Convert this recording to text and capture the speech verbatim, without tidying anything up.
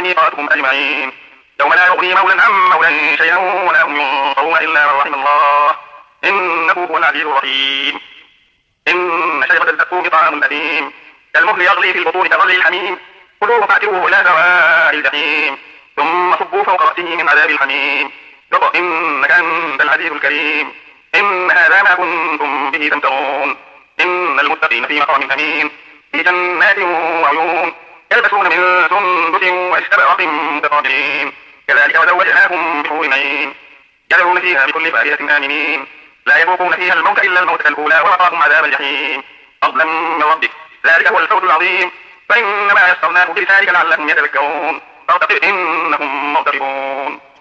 ميقاتهم أجمعين يوم لا يغني مولى عن مولى شيئا ولا هم ينصرون إلا من رحم الله إنه هو العزيز الرحيم. إن شجرة الزقوم طعام أثيم كالمهل يغلي في البطون كغلي الحميم خذوه فاعتلوه إلى سواء الجحيم ثم صبوا فوق رأسه من عذاب الحميم ذق إنك أنت العزيز الكريم. إن هذا ما كنتم به تمترون. إن المتقين في مقام أمين في جنات وعيون يلبسون من سندس واستبرق متقابلين كذلك وزوجناهم بحور عين يدعون فيها بكل فاكهة آمنين لا يذوقون فيها الموت إلا الموتة الأولى ووقاهم عذاب الجحيم فضلا من ربك ذلك هو الفوز العظيم. فإنما يسرناه بلسانك لعلهم يتذكرون فارتقب إنهم مرتقبون.